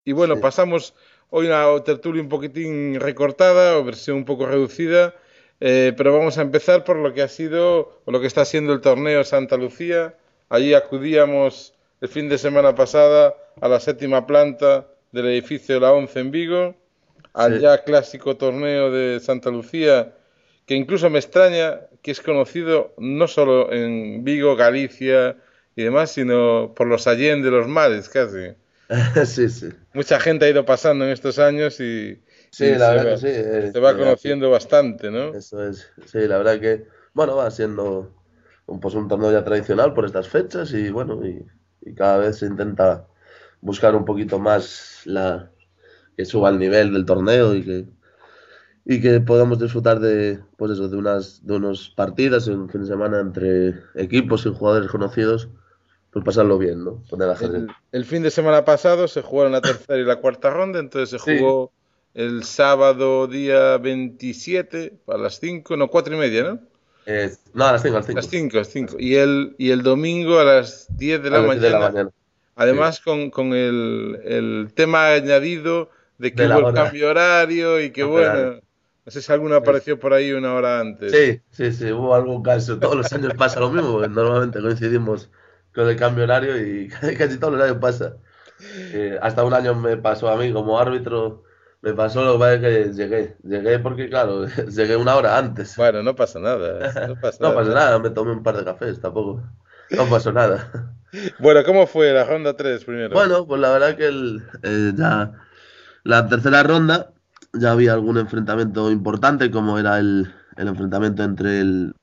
Y bueno, Sí. pasamos hoy una tertulia un poquitín recortada o versión un poco reducida, pero vamos a empezar por lo que ha sido o lo que está siendo el torneo Santa Lucía. Allí acudíamos el fin de semana pasada a la séptima planta del edificio de la ONCE en Vigo, al Sí. ya clásico torneo de Santa Lucía, que incluso me extraña que es conocido no solo en Vigo, Galicia y demás, sino por los Allende, los mares casi. Sí, sí. Mucha gente ha ido pasando en estos años Sí, y la verdad que sí. se va conociendo bastante, ¿no? Eso es. Sí, la verdad que, bueno, va siendo pues un torneo ya tradicional por estas fechas y bueno, y cada vez se intenta buscar un poquito más que suba el nivel del torneo y que podamos disfrutar de, pues eso, de unos partidas en un fin de semana entre equipos y jugadores conocidos, pues pasarlo bien, ¿no? Con el ajedrez. El fin de semana pasado se jugaron la tercera y la cuarta ronda, entonces se Sí, jugó el sábado día 27 a las 5 no, 4 y media, ¿no? no, a las 5, a las Las 5. 5 las 5. Y el domingo a las 10 de A la las 10 de la mañana, mañana. Sí. además con el tema añadido de que De hubo la el hora. cambio horario y que Horario. bueno, no sé si alguno apareció por ahí una hora antes. Sí, sí, sí, hubo algún caso. Todos los años pasa lo mismo, porque normalmente coincidimos con el cambio horario y casi todos los años pasa. Hasta un año me pasó a mí como árbitro, me pasó lo que pasa es que llegué porque claro, llegué una hora antes. Bueno, no pasa nada, no pasa No pasa nada. nada, me tomé un par de cafés, tampoco, no pasó nada. Bueno, ¿cómo fue la ronda 3 primero? Bueno, pues la verdad que ya la tercera ronda ya había algún enfrentamiento importante, como era el enfrentamiento entre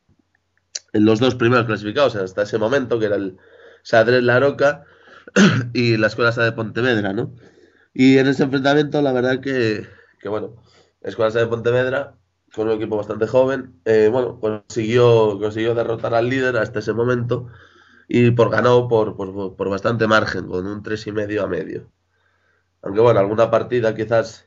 los dos primeros clasificados hasta ese momento, que era el Sadres La Roca y la Escuela Sa de Pontevedra, ¿no? Y en ese enfrentamiento, la verdad que bueno, Escuela Sa de Pontevedra, con un equipo bastante joven, bueno, consiguió derrotar al líder hasta ese momento y ganó por bastante margen, con un 3,5 a medio. Aunque bueno, alguna partida quizás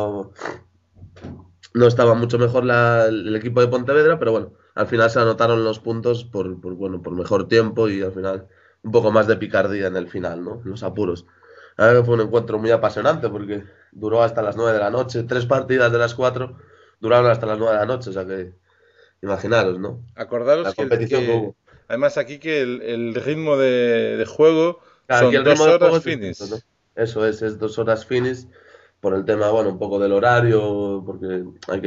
no estaba mucho mejor el equipo de Pontevedra, pero bueno, al final se anotaron los puntos bueno, por mejor tiempo y al final un poco más de picardía en el final, ¿no? En los apuros. La verdad que fue un encuentro muy apasionante porque duró hasta las 9 de la noche. 3 partidas de las 4 duraron hasta las 9 de la noche, o sea que imaginaros, ¿no? Acordaros La competición que hubo. además aquí que el ritmo de juego Aquí son el ritmo dos del juego horas es distinto, ¿no? finis. Eso es 2 horas finis por el tema, bueno, un poco del horario, porque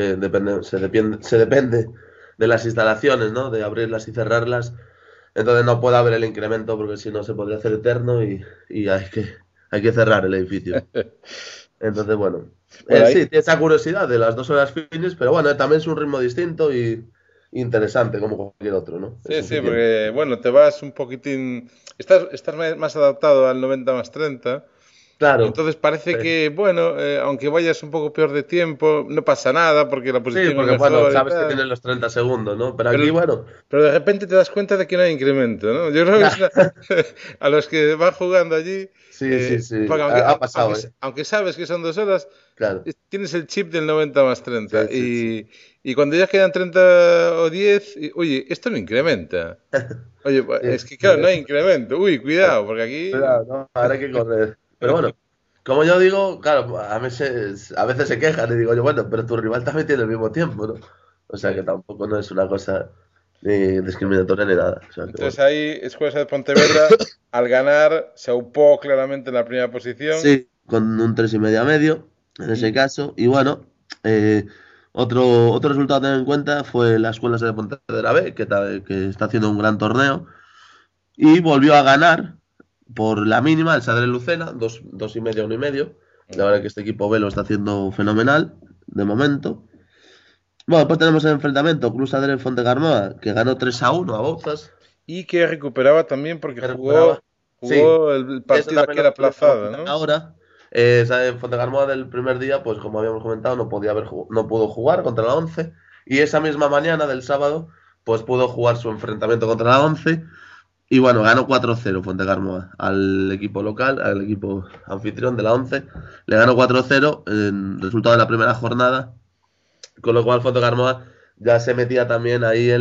se depende de las instalaciones, ¿no? De abrirlas y cerrarlas. Entonces no puede haber el incremento porque si no se podría hacer eterno y hay que cerrar el edificio. Entonces, bueno, Bueno, ahí, sí, tiene esa curiosidad de las 2 horas finis, pero bueno, también es un ritmo distinto y interesante como cualquier otro, ¿no? Es sí, sí, suficiente. porque bueno, te vas un poquitín, estás más adaptado al 90 más 30. Y Claro. entonces parece que, bueno, aunque vayas un poco peor de tiempo, no pasa nada porque la Sí, posición es porque bueno, mejor y sabes que tal. tienes los 30 segundos, ¿no? Pero Pero, aquí, bueno, pero de repente te das cuenta de que no hay incremento, ¿no? Yo creo que a los que van jugando allí, sí, sí, sí, porque ha pasado, ¿eh? aunque sabes que son 2 horas, Claro, tienes el chip del 90 más 30. sí, sí, sí. Y cuando ya quedan 30 o 10, oye, esto no incrementa. Oye, pues, Sí, es que claro, no hay incremento. Uy, cuidado, porque aquí... cuidado, ¿no? Habrá que correr. Pero bueno, como yo digo, claro, a veces se quejan y digo yo, bueno, pero tu rival también tiene el mismo tiempo, ¿no? O sea que tampoco no es una cosa ni discriminatoria ni nada. O sea que Entonces bueno. ahí Escuela de Pontevedra, al ganar, se aupó claramente en la primera posición. Sí, con un 3,5 a medio, en ese Y, caso. Y bueno, eh, otro resultado a tener en cuenta fue la Escuela de Pontevedra B, que está haciendo un gran torneo. Y volvió a ganar por la mínima el Sadre Lucena, 2,5 a 1,5. La verdad que este equipo B lo está haciendo fenomenal, de momento. Bueno, después tenemos el enfrentamiento Cruz Sadre Fontegarmoa, que ganó 3-1 a Bouzas, y que recuperaba también porque que recuperaba. Sí, jugó el eso partido también aquel lo iba a aplazado, comentar ¿no? ahora. Fontegarmoa del primer día, pues como habíamos comentado, no pudo jugar contra la 11. Y esa misma mañana del sábado, pues pudo jugar su enfrentamiento contra la 11. Y bueno, ganó 4-0 Fontegarmoa al equipo local, al equipo anfitrión de la 11. Le ganó 4-0 en resultado de la primera jornada. Con lo cual Fontegarmoa ya se metía también ahí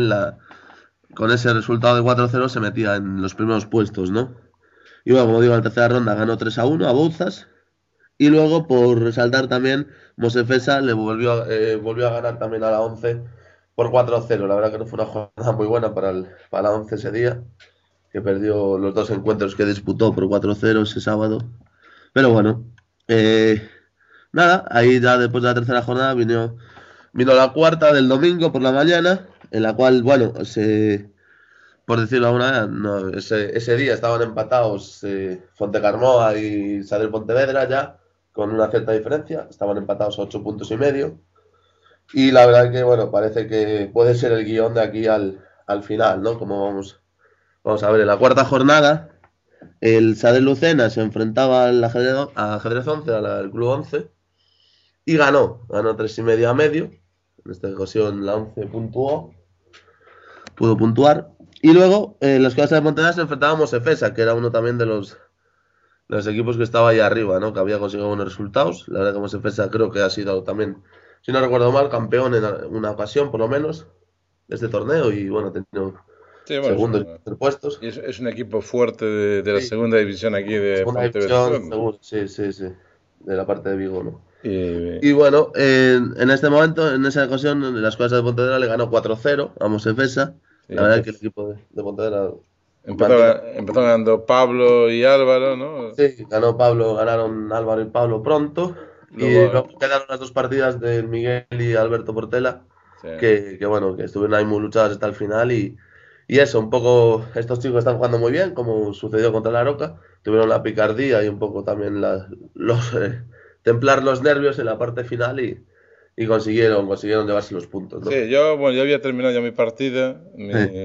con ese resultado de 4-0 se metía en los primeros puestos, ¿no? Y bueno, como digo, en la tercera ronda ganó 3-1 a Bouzas. Y luego, por resaltar también, Mosefesa volvió a ganar también a la 11 por 4-0. La verdad que no fue una jornada muy buena para la 11 ese día, que perdió los dos encuentros que disputó por 4-0 ese sábado. Pero bueno, eh, nada, ahí ya después de la tercera jornada vino la cuarta del domingo por la mañana, en la cual, bueno, por decirlo de alguna manera, no, ese día estaban empatados Fontecarmoa y Sadel Pontevedra ya, con una cierta diferencia, estaban empatados a 8 puntos y medio. Y la verdad que, bueno, parece que puede ser el guión de aquí al final, ¿no? Como vamos a ver, en la cuarta jornada, el Sadel Lucena se enfrentaba a Ajedrez 11, al Club 11, y ganó 3,5 a medio. En esta ocasión la 11 pudo puntuar. Y luego, las cosas de Pontevedra se enfrentábamos a Efesa, que era uno también de los equipos que estaba ahí arriba, ¿no? Que había conseguido buenos resultados. La verdad que Mosefesa creo que ha sido también, si no recuerdo mal, campeón en una ocasión, por lo menos, de este torneo. Y bueno, ha tenido Sí, bueno, segundos y tercer puestos. es un equipo fuerte de la Sí, segunda división aquí de segunda Pontevedra división, Second. seguro, sí, sí, sí. De la parte de Vigo, ¿no? Y Y bueno, en este momento, en esa ocasión, las cosas de Pontevedra le ganó 4-0 a Mosefesa. sí, La verdad es que el equipo de Pontevedra mantiene. empezó ganando Pablo y Álvaro, ¿no? Sí, ganaron Álvaro y Pablo pronto. Y Luego, luego quedaron las dos partidas de Miguel y Alberto Portela, sí. que bueno, que estuvieron ahí muy luchadas hasta el final. Y eso, un poco, estos chicos están jugando muy bien, como sucedió contra la Roca. Tuvieron la picardía y un poco también templar los nervios en la parte final y consiguieron llevarse los puntos, ¿no? Sí, yo había terminado ya mi partida Sí,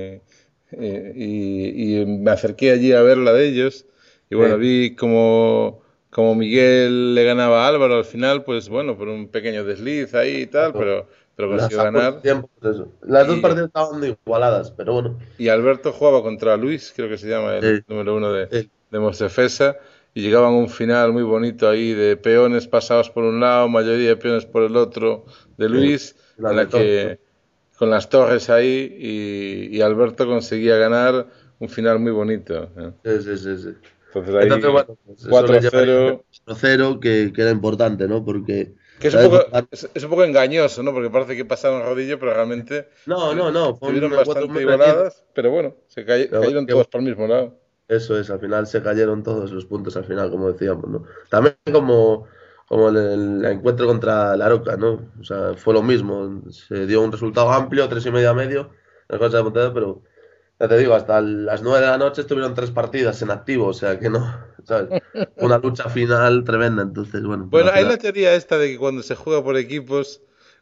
y me acerqué allí a ver la de ellos y bueno, sí. vi como Miguel le ganaba a Álvaro al final, pues bueno, por un pequeño desliz ahí y tal, Claro. pero Las consiguió apuros de ganar tiempo, pues eso. Las dos y, partidas estaban muy igualadas, pero bueno. y Alberto jugaba contra Luis, creo que se llama el Sí, número uno sí, de Mostefesa y llegaban a un final muy bonito ahí de peones pasados por un lado, mayoría de peones por el otro de sí. Luis, en Las la de Torres. que con las torres ahí y Alberto conseguía ganar un final muy bonito, ¿eh? Sí, sí, sí, sí. Entonces Entonces, ahí bueno, pues eso le llevaría 4-0, 0 que era importante, ¿no? Porque, que ¿sabes? es un poco engañoso, ¿no? Porque parece que pasaron rodillo, pero realmente No, no, no, fue un estuvieron encuentro bastante muy reñido. igualadas, pero bueno, Pero bueno, cayeron todos para el mismo lado. eso es, al final se cayeron todos los puntos al final, como decíamos, ¿no? También como el encuentro contra la Roca, ¿no? O sea, fue lo mismo. Se dio un resultado amplio, 3,5 a medio, la cosa de Pontevedra, pero ya te digo, hasta las 9 de la noche estuvieron tres partidas en activo, o sea que no, ¿sabes? Fue una lucha final tremenda, entonces, bueno, pues Bueno, al hay final. la teoría esta de que cuando se juega por equipos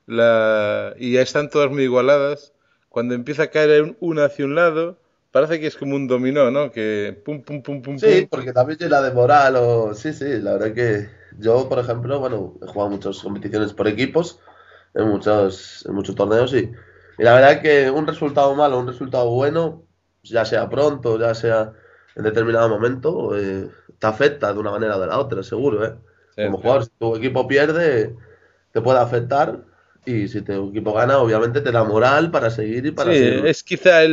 y ya están todas muy igualadas, cuando empieza a caer una hacia un lado, parece que es como un dominó, ¿no? Que pum, pum, pum, pum, Sí, pum. porque también llena de moral o... Sí, sí, la verdad que yo, por ejemplo, bueno, he jugado muchas competiciones por equipos, en muchos torneos y la verdad que un resultado malo, un resultado bueno, ya sea pronto, ya sea en determinado momento, te afecta de una manera o de la otra, seguro, ¿eh? Sí, Como sí. jugador, si tu equipo pierde, te puede afectar y si tu equipo gana, obviamente te da moral para seguir y Sí, para seguir. es quizá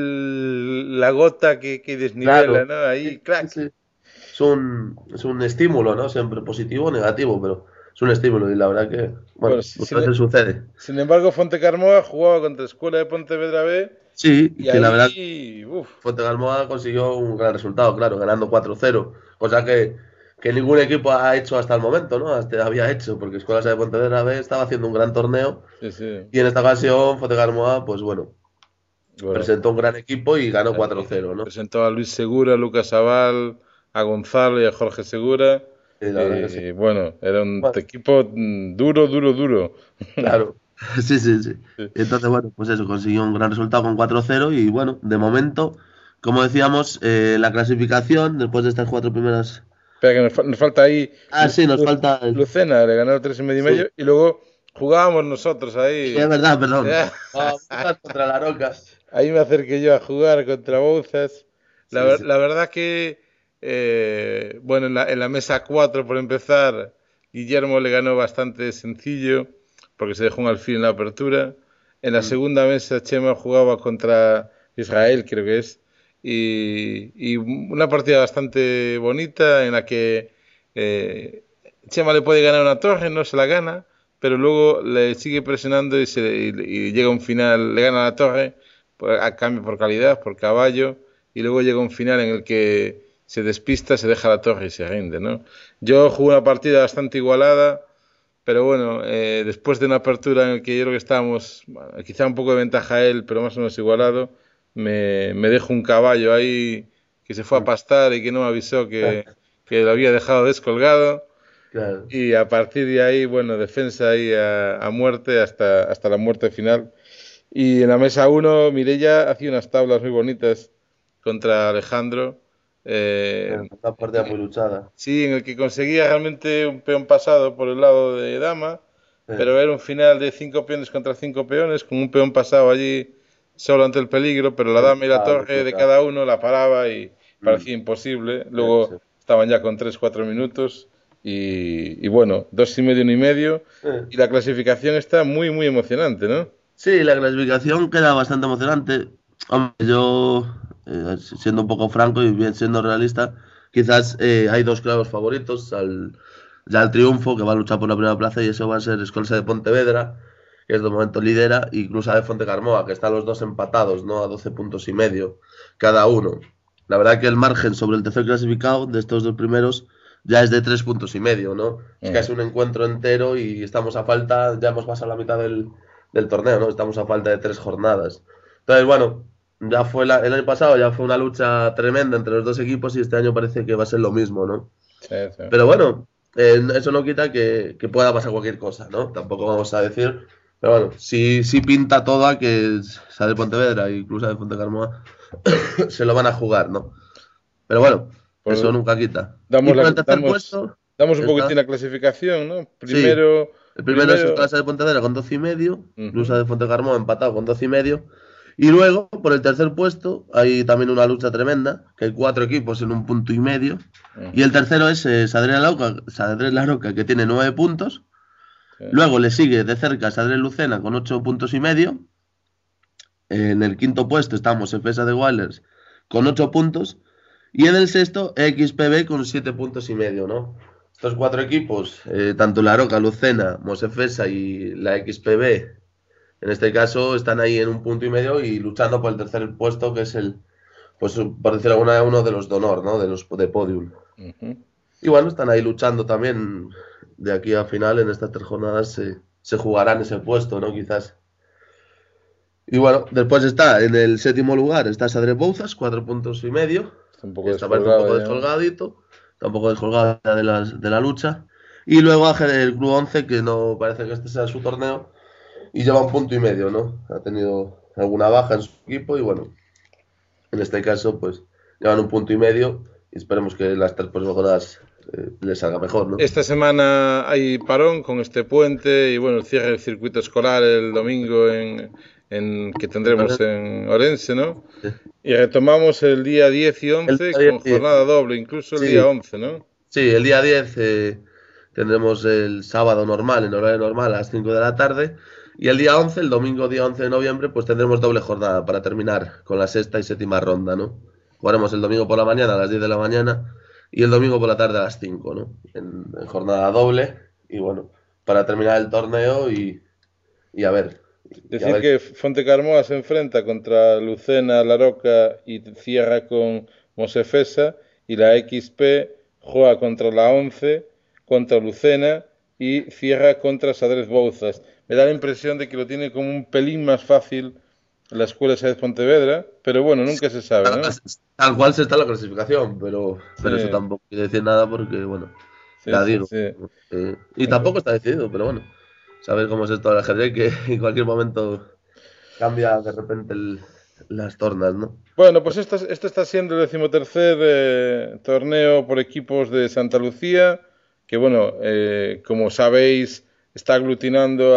la gota que desnivela, Claro, ¿no? sí, Ahí, sí, crack. sí. Es un estímulo, ¿no? Siempre positivo o negativo, pero es un estímulo y la verdad que, Bueno, bueno, muchas veces sucede. sin embargo, Fontecarmoa jugaba contra Escuela de Pontevedra B Sí, y y que la verdad ahí, uff, Fontegalmoa consiguió un gran resultado, claro, ganando 4-0, cosa que ningún equipo ha hecho hasta el momento, ¿no? Hasta había hecho, porque Escuela de Pontevedra B estaba haciendo un gran torneo sí, sí. y en esta ocasión Fontegalmoa, pues bueno, Bueno, presentó un gran equipo y ganó ahí 4-0, ¿no? presentó a Luis Segura, a Lucas Aval, a Gonzalo y a Jorge Segura. Y la verdad que sí. Y bueno, era un Bueno, equipo duro, duro, duro. claro, sí, sí, sí. Sí. Entonces, bueno, pues eso, consiguió un gran resultado con 4-0 y bueno, de momento, como decíamos, la clasificación, después de estas cuatro primeras... Espera, que nos falta ahí Ah, sí, nos Lu- falta... Lucena, le ganó 3,5 y medio Sí, y luego jugábamos nosotros sí, es ahí. verdad, perdón. Vamos contra la Roca. Ahí me acerqué yo a jugar contra Bouzas. Sí, sí. La verdad que, bueno, en la mesa 4 por empezar, Guillermo le ganó bastante sencillo, porque se dejó un alfil en la apertura. En la Mm. segunda mesa, Chema jugaba contra Israel, creo que es, y una partida bastante bonita en la que eh, Chema le puede ganar una torre, no se la gana, pero luego le sigue presionando y llega un final, le gana la torre a cambio por calidad, por caballo, y luego llega un final en el que se despista, se deja la torre y se rinde, ¿no? Yo jugué una partida bastante igualada, pero bueno, después de una apertura en la que yo creo que estábamos, bueno, quizá un poco de ventaja él, pero más o menos igualado, me dejó un caballo ahí que se fue a pastar y que no me avisó que lo había dejado descolgado. Claro. Y a partir de ahí, bueno, defensa ahí a muerte hasta la muerte final. Y en la mesa uno Mireia hacía unas tablas muy bonitas contra Alejandro. Bueno, eh, una partida muy luchada. sí, en el que conseguía realmente un peón pasado por el lado de dama, pero era un final de 5 peones contra 5 peones, con un peón pasado allí solo ante el peligro, pero la dama y la torre de cada uno la paraba y Mm, parecía imposible. sí, Luego sí. estaban ya con 3 4 minutos y bueno, 2,5, 1,5. Eh, Y la clasificación está muy, muy emocionante, ¿no? Sí, la clasificación queda bastante emocionante. Hombre, yo, siendo un poco franco y bien siendo realista, quizás hay dos claros favoritos ya al triunfo, que va a luchar por la primera plaza, y eso va a ser Escolsa de Pontevedra, que es de momento lidera, y Clusa de Fontecarmoa, que están los dos empatados, ¿no? A 12 puntos y medio cada uno. La verdad que el margen sobre el tercer clasificado de estos dos primeros ya es de 3 puntos y medio, ¿no? Es casi Ujú. un encuentro entero y estamos a falta, ya hemos pasado la mitad del torneo, ¿no? Estamos a falta de 3 jornadas. Entonces, bueno, el año pasado ya fue una lucha tremenda entre los dos equipos y este año parece que va a ser lo mismo, ¿no? Sí, sí. Pero bueno, eso no quita que pueda pasar cualquier cosa, ¿no? Tampoco vamos a decir, pero bueno, sí pinta todo a que sea de Pontevedra y Clusa de Fontecarmoa se lo van a jugar, ¿no? Pero bueno, eso Pues nunca quita. Y damos, por el tercer damos, puesto damos un poquitín está, la clasificación, ¿no? sí, Primero, el primero es primero, Clase de Pontevedra con 12 y medio, Clusa ujú, de Fontecarmoa empatado con 12 y medio. Y luego, por el tercer puesto, hay también una lucha tremenda, que hay 4 equipos en un punto y medio. Y el ujú, tercero es Sadrés Larroca, que tiene 9 puntos. sí. Luego le sigue de cerca Sadrés Lucena con 8 puntos y medio. En el quinto puesto estamos Efesa de Wilders con 8 puntos. Y en el sexto, XPB con 7 puntos y medio, ¿no? Estos 4 equipos, tanto La Roca, Lucena, Mosefesa y la XPB, en este caso están ahí en un punto y medio y luchando por el tercer puesto, que es pues por decirlo alguna, uno de los de honor, ¿no? De los de podium. Ujú. Y bueno, están ahí luchando también de aquí a final, en estas 3 jornadas se jugarán ese puesto, ¿no? Quizás. Y bueno, después está en el séptimo lugar, está Sadre Bouzas, 4 puntos y medio, Está un que poco está parece un poco descolgado ya. descolgadito, está un poco descolgado ya de la lucha. Y luego el Club 11, que no parece que este sea su torneo, y lleva 1 punto y medio, ¿no? Ha tenido alguna baja en su equipo y bueno, en este caso pues llevan 1 punto y medio y esperemos que las 3 próximas jornadas les salga mejor, ¿no? Esta semana hay parón con este puente y bueno, cierre el circuito escolar el domingo que tendremos Entonces, en Orense, ¿no? sí. Y retomamos el día 10 y El 11 día con 10, jornada doble, incluso el sí, día 11, ¿no? sí, el día 10 tendremos el sábado normal, en horario normal, a las 5 de la tarde. Y el día 11, el domingo día 11 de noviembre, pues tendremos doble jornada para terminar con la sexta y séptima ronda, ¿no? Jugaremos el domingo por la mañana a las 10 de la mañana y el domingo por la tarde a las 5, ¿no? En jornada doble. Y bueno, para terminar el torneo y a ver. Y a Decir ver. que Fontecarmoa se enfrenta contra Lucena, La Roca y cierra con Mosefesa y la XP juega contra la 11, contra Lucena y cierra contra Sadrez Bouzas. Me da la impresión de que lo tiene como un pelín más fácil la escuela Sáenz Pontevedra, pero bueno, nunca se sabe, ¿no? Tal cual se está la clasificación, Sí, pero eso tampoco quiere decir nada porque, bueno, sí, ya sí, digo. sí. Y tampoco está decidido, pero bueno, sabes cómo es esto del ajedrez, que en cualquier momento cambia de repente las tornas, ¿no? Bueno, pues este está siendo el decimotercer torneo por equipos de Santa Lucía, que bueno, como sabéis, está aglutinando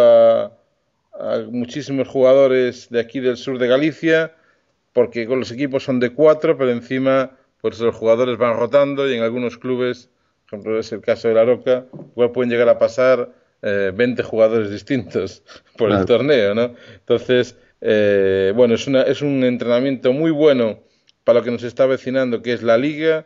a muchísimos jugadores de aquí del sur de Galicia, porque con los equipos son de cuatro, pero encima pues los jugadores van rotando y en algunos clubes, por ejemplo es el caso de La Roca, igual pueden llegar a pasar 20 jugadores distintos por el Claro. torneo, ¿no? Entonces, bueno, es un entrenamiento muy bueno para lo que nos está avecinando, que es la liga,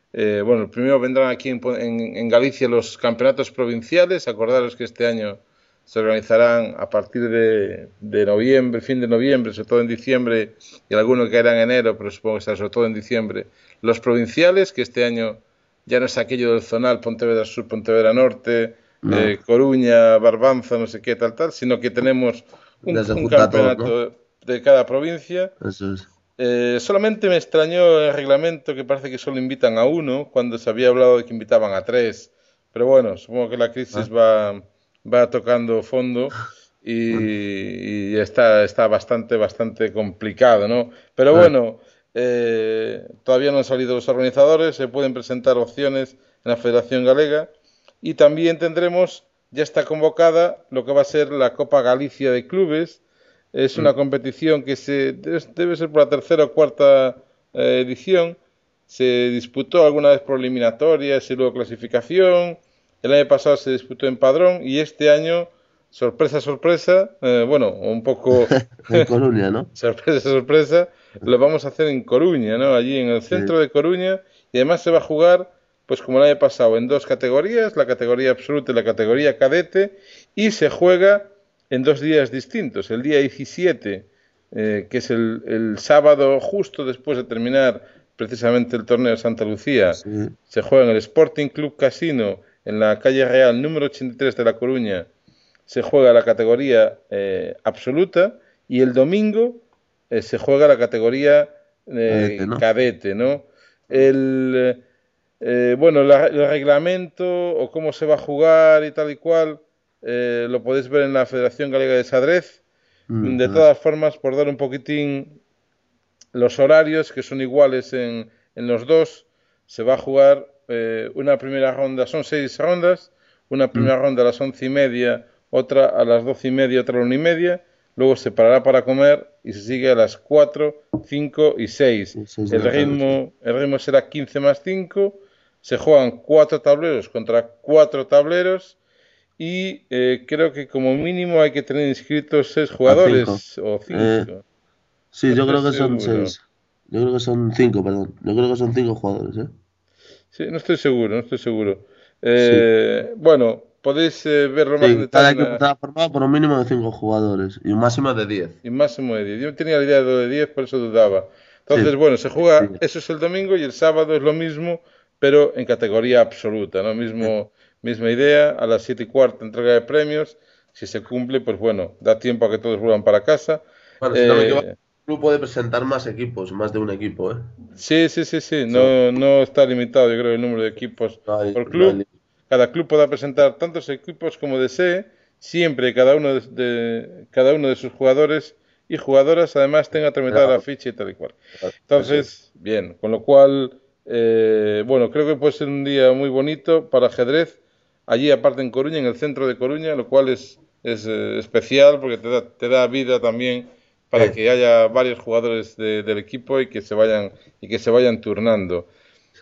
Bueno, primero vendrán aquí en Galicia los campeonatos provinciales. Acordaros que este año se organizarán a partir de noviembre, fin de noviembre, sobre todo en diciembre, y alguno caerá en enero, pero supongo que será sobre todo en diciembre, los provinciales, que este año ya no es aquello del zonal Pontevedra Sur, Pontevedra Norte, No, Coruña, Barbanza, no sé qué, tal, sino que tenemos ya se un junta a todos, ¿no? campeonato de cada provincia. Eso es. Solamente me extrañó el reglamento que parece que solo invitan a uno, cuando se había hablado de que invitaban a tres. Pero bueno, supongo que la crisis Ah, va tocando fondo bueno. y está bastante complicado, ¿no? Pero Ah, bueno, todavía no han salido los organizadores, se pueden presentar opciones en la Federación Galega y también tendremos, ya está convocada lo que va a ser la Copa Galicia de Clubes. Es una mm, competición que debe ser por la tercera o cuarta edición. Se disputó alguna vez por eliminatorias y luego clasificación. El año pasado se disputó en Padrón y este año, sorpresa, sorpresa, bueno, un poco en Coruña, ¿no? sorpresa, sorpresa, lo vamos a hacer en Coruña, ¿no? Allí en el Sí, centro de Coruña y además se va a jugar, pues como el año pasado, en dos categorías, la categoría absoluta y la categoría cadete, y se juega en dos días distintos. El día 17, que es el sábado justo después de terminar precisamente el torneo de Santa Lucía, sí. se juega en el Sporting Club Casino en la calle Real número 83 de La Coruña, se juega la categoría absoluta y el domingo se juega la categoría Cadete, ¿no? cadete, ¿no? Mm, Bueno, el reglamento o cómo se va a jugar y tal y cual, lo podéis ver en la Federación Galega de Xadrez. De joder. todas formas, por dar un poquitín los horarios, que son iguales en los dos, se va a jugar una primera ronda, son 6 rondas, una Mm, primera ronda a las 11:30, otra a las 12:30, otra a la 1:30, luego se parará para comer y se sigue a las 4, 5 y 6. sí, 6 de El la tarde, sí. ritmo, el ritmo será 15 más 5, se juegan 4 tableros contra 4 tableros y creo que como mínimo hay que tener inscritos 6 A 5. jugadores o Eh, 5. sí, No yo estoy creo que son seguro. 6. Yo creo que son 5, perdón. Yo creo que son 5 jugadores, ¿eh? Sí, no estoy seguro, no estoy seguro. Sí. Bueno, podéis verlo más en Sí, cada detalle equipo está formado por un mínimo de 5 jugadores y un máximo de 10. en máximo de 10. Yo tenía la idea de lo de 10, por eso dudaba. Sí, Entonces, bueno, se sí, juega, eso es el domingo y el sábado es lo mismo, pero en categoría absoluta, ¿no? sí. Misma idea, a las 7:15 entrega de premios. Si se cumple, pues bueno, da tiempo a que todos vuelvan para casa. Bueno, si no me equivoco, Eh, el club puede presentar más equipos, más de un equipo, ¿eh? sí, Eso, no está limitado, yo creo, el número de equipos por no hay club. límite. Cada club podrá presentar tantos equipos como desee, siempre cada uno de sus jugadores y jugadoras además tenga tramitada la ficha y tal y cual. Eso es. Entonces, bien, con lo cual, bueno, creo que puede ser un día muy bonito para ajedrez, allí aparte en Coruña, en el centro de Coruña, lo cual es especial porque te da vida también para Sí, que haya varios jugadores del equipo y que se vayan turnando. sí.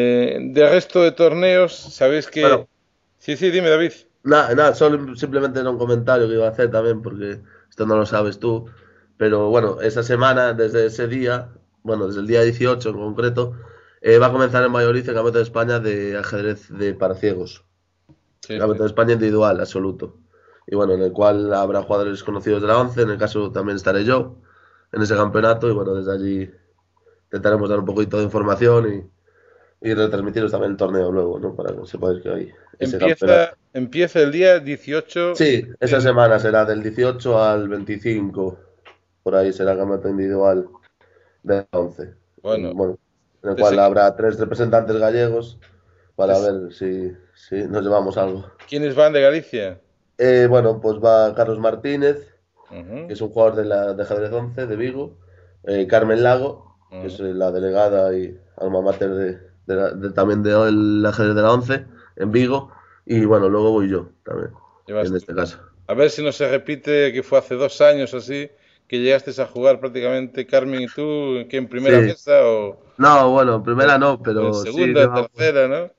De resto de torneos, sabéis que... Bueno, Sí, sí, dime, David. nada, solo simplemente era un comentario que iba a hacer también, porque esto no lo sabes tú, pero bueno, esa semana, desde ese día, bueno, desde el día 18 en concreto, va a comenzar en Valladolid el Campeonato de España de ajedrez para ciegos. Sí, Campeonato sí. de España individual, absoluto. Y bueno, en el cual habrá jugadores conocidos de la ONCE, en el caso también estaré yo en ese campeonato, y bueno, desde allí intentaremos dar un poquito de información y retransmitiros también el torneo luego, ¿no? Para que sepáis que hay ese campeonato. Empieza el día 18 Sí, esa semana será del 18 al 25, por ahí será el campeonato individual de la 11. bueno, Bueno, en el te cual sé habrá tres representantes gallegos te para sé- ver si nos llevamos algo. ¿Quiénes van de Galicia? Bueno, pues va Carlos Martínez, que Ujú, es un jugador de ajedrez 11 de Vigo, Carmen Lago, que es ujú. la delegada y alma mater también del ajedrez de la 11 en Vigo, y bueno, luego voy yo también, Llevas en tú. este caso. A ver si no se repite que fue hace 2 años o así, que llegasteis a jugar prácticamente Carmen y tú, que en primera Sí, mesa no, bueno, primera o, no, o en pero sí segunda, en llevamos, tercera, ¿no?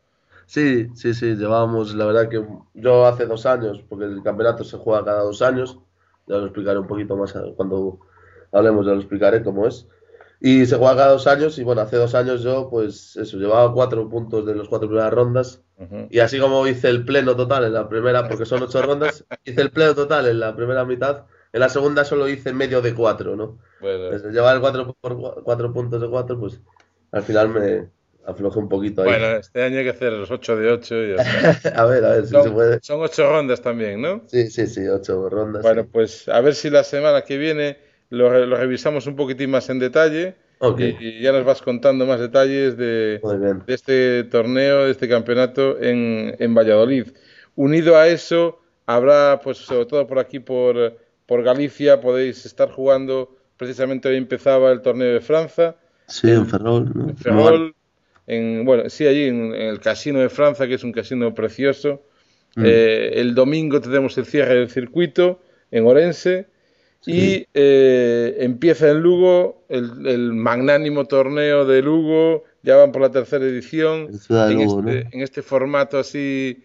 sí, llevábamos, la verdad que yo hace 2 años, porque el campeonato se juega cada 2 años, ya lo explicaré un poquito más cuando hablemos, ya lo explicaré cómo es. Y se juega cada 2 años y bueno, hace 2 años yo pues eso, llevaba 4 puntos de los 4 primeras rondas Ujú. y así como hice el pleno total en la primera, porque son 8 rondas, hice el pleno total en la primera mitad, en la segunda solo hice medio de 4, ¿no? Bueno, Desde llevar el 4 puntos de 4 pues al final me aflojé un poquito ahí. bueno, este año hay que hacer los 8 de 8 y ya está. A ver si se Son, puede. son 8 rondas también, ¿no? Sí, sí, sí, 8 rondas, Bueno, sí. pues a ver si la semana que viene lo revisamos un poquitín más en detalle Ok, y ya nos vas contando más detalles muy bien. de este torneo, de este campeonato en Valladolid. Unido a eso, habrá, pues sobre todo por aquí, por Galicia, podéis estar jugando. Precisamente hoy empezaba el torneo de Francia, Sí, en en, Ferrol, en ¿no? Muy Ferrol, bueno, sí, allí en el Casino de Francia, que es un casino precioso. mm, El domingo tenemos el cierre del circuito en Orense sí, y empieza en Lugo el magnánimo torneo de Lugo, ya van por la tercera edición, en Ciudad de Lugo, ¿no? en este formato así,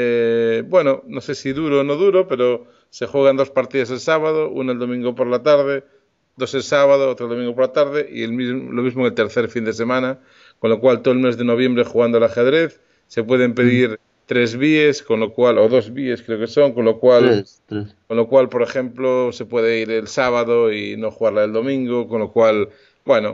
bueno, no sé si duro o no duro, pero se juegan dos partidas el sábado, una el domingo por la tarde, dos el sábado, otro el domingo por la tarde y lo mismo el tercer fin de semana, con lo cual todo el mes de noviembre jugando al ajedrez, se pueden Mm, pedir 3 bíes, con lo cual, o 2 bíes creo que son, tres, tres. con lo cual, por ejemplo, se puede ir el sábado y no jugarla el domingo, con lo cual, bueno,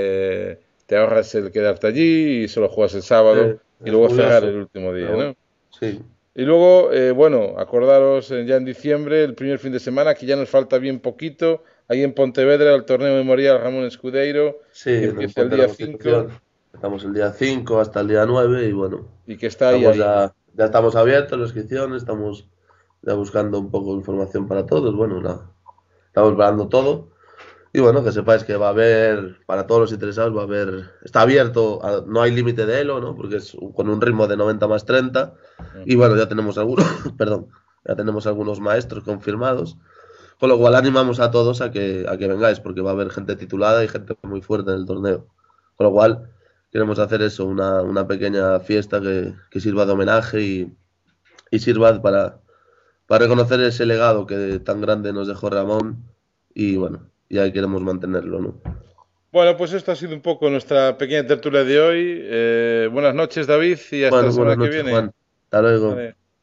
te ahorras el quedarte allí y solo juegas el sábado y Es luego cerrar el curioso, último día, pero bueno, ¿no? sí. Y luego, bueno, acordaros ya en diciembre, el primer fin de semana, que ya nos falta bien poquito, ahí en Pontevedra, el torneo memorial Ramón Escudeiro, Sí, que en el empieza el Puente de la día 5 Constitución. Estamos el día 5 hasta el día 9 y bueno, y que está ahí, estamos ahí. ya estamos abiertos en la inscripción, estamos ya buscando un poco de información para todos. Bueno, nada, estamos preparando todo. Y bueno, que sepáis que va a haber, para todos los interesados, va a haber, está abierto, no hay límite de elo, ¿no? Porque es con un ritmo de 90 más 30. Y Ujú. bueno, ya tenemos algunos, perdón, ya tenemos algunos maestros confirmados. Con lo cual animamos a todos a que vengáis, porque va a haber gente titulada y gente muy fuerte en el torneo. Con lo cual, queremos hacer eso, una pequeña fiesta que sirva de homenaje y sirva para reconocer ese legado que tan grande nos dejó Ramón. Y bueno, y ahí queremos mantenerlo, ¿no? Bueno, pues esto ha sido un poco nuestra pequeña tertulia de hoy. Buenas noches, David, y hasta la Bueno, buenas semana que noches, viene. Juan. Hasta luego. Vale.